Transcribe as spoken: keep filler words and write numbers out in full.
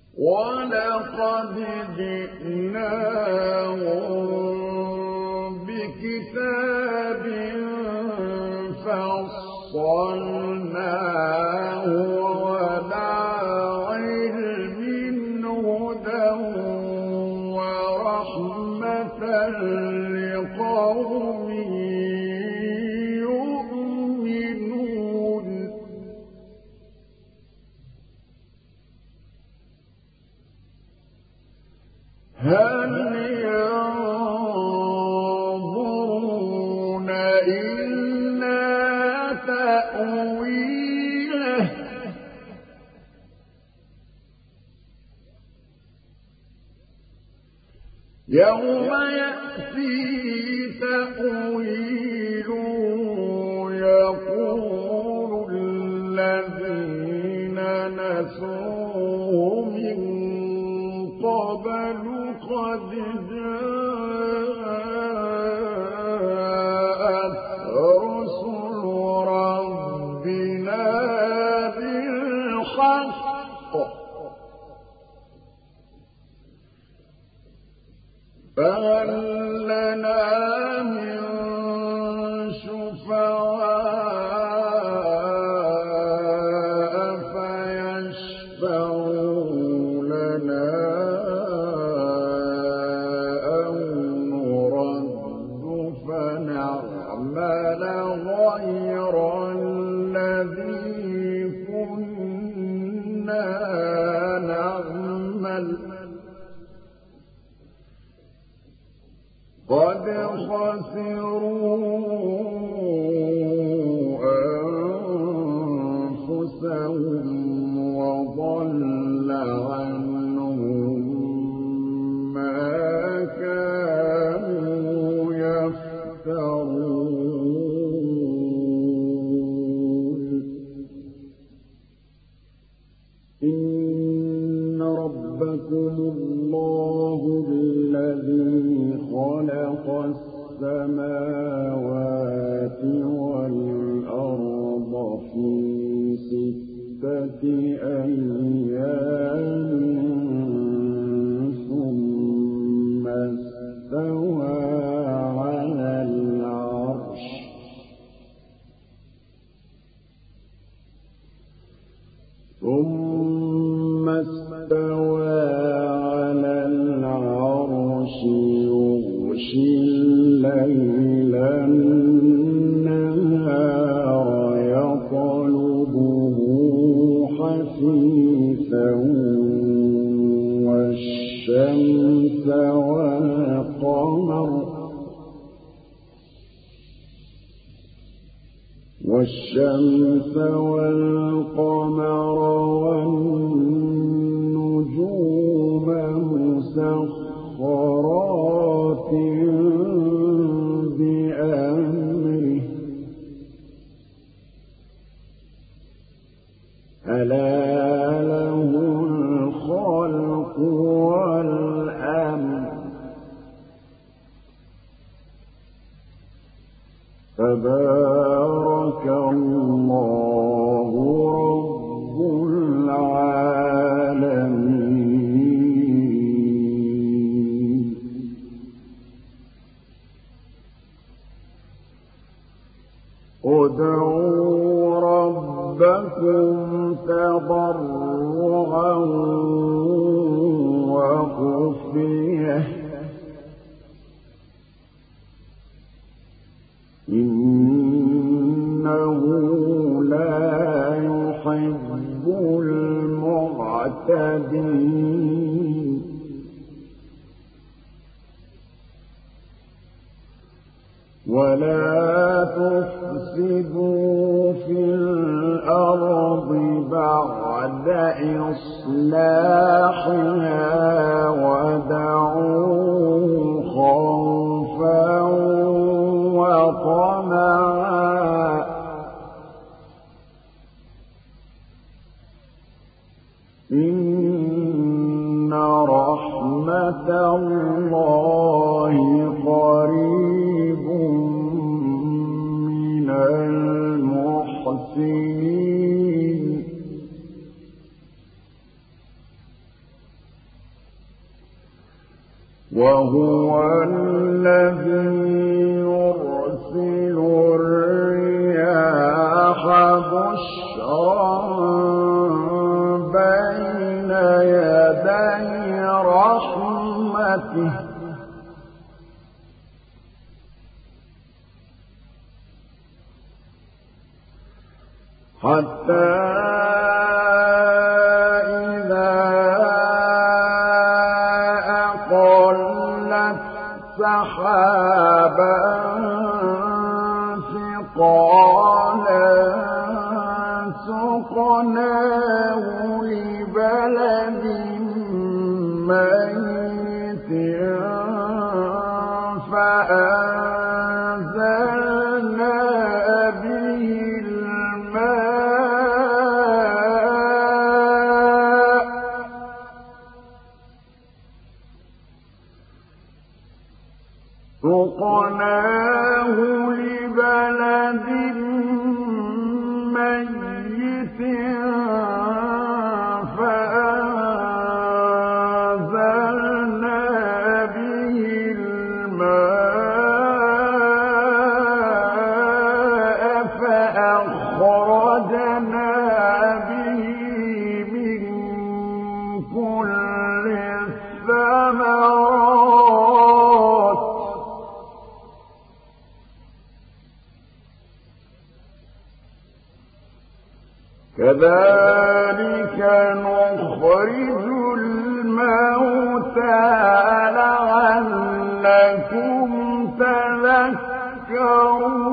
وَلَقَدْ جِئْنَاهُم بِكِتَابٍ فَصَّلْنَاهُ عَلَىٰ عِلْمٍ هُدًى وَرَحْمَةً لِّقَوْمٍ يُؤْمِنُونَ هَلْ يَنظُرُونَ إِلَّا تَأْوِيلَهُ ۚ يَوْمَ يَأْتِي تَأْوِيلُهُ يَقُولُ الَّذِينَ نَسُوهُ مِن قَبْلُ قَدْ جَاءَتْ رُسُلُ رَبِّنَا بِالْحَقِّ فَهَل لَّنَا مِن شُفَعَاءَ فَيَشْفَعُوا لَنَا أَوْ نُرَدُّ فَنَعْمَلَ غَيْرَ الَّذِي كُنَّا نَعْمَلُ ۚ قَدْ خَسِرُوا أَنفُسَهُمْ وَضَلَّ عَنْهُم مَّا كَانُوا يَفْتَرُونَ إِنَّ رَبَّكُمُ اللَّهُ الَّذِي خَلَقَ السَّمَاوَاتِ وَالْأَرْضَ فِي سِتَّةِ أَيَّامٍ ثُمَّ اسْتَوَىٰ عَلَى الْعَرْشِ ۖ ثُمَّ اسْتَوَىٰ عَلَى الْعَرْشِ يُغْشِي اللَّيْلَ النَّهَارَ يَطْلُبُهُ حَثِيثًا وَالشَّمْسَ وَالْقَمَرَ وَالشَّمْسَ وَالْقَمَرَ وَالنُّجُومَ مُسَخَّرَاتٍ بِأَمْرِهِ ۗ أَلَا لَهُ الْخَلْقُ وَالْأَمْرُ ۗ تَبَارَكَ اللَّهُ رَبُّ الْعَالَمِينَ ادْعُوا رَبَّكُمْ تَضَرُّعًا وَخُفْيَةً إِنَّهُ لَا يُحِبُّ الْمُعْتَدِينَ وَلَا تُفْسِدُوا فِي الْأَرْضِ بَعْدَ إِصْلَاحِهَا وَادْعُوهُ خَوْفًا وَطَمَعًا ۚ إِنَّ رَحْمَتَ اللَّهِ قَرِيبٌ مِّنَ الْمُحْسِنِينَ. الْمُحْسِنِينَ. وهو الذي يرسل الرياح بشرا بين يدي رحمته حتى إذا أقلت سحابا ثقالا سقناه لبلد ميت فأنزلنا به الماء سقناه لبلد ميت فأنزلنا به الماء فأخرجنا به من كل الثمرات كذلك نخرج الموتى لعلكم تذكرون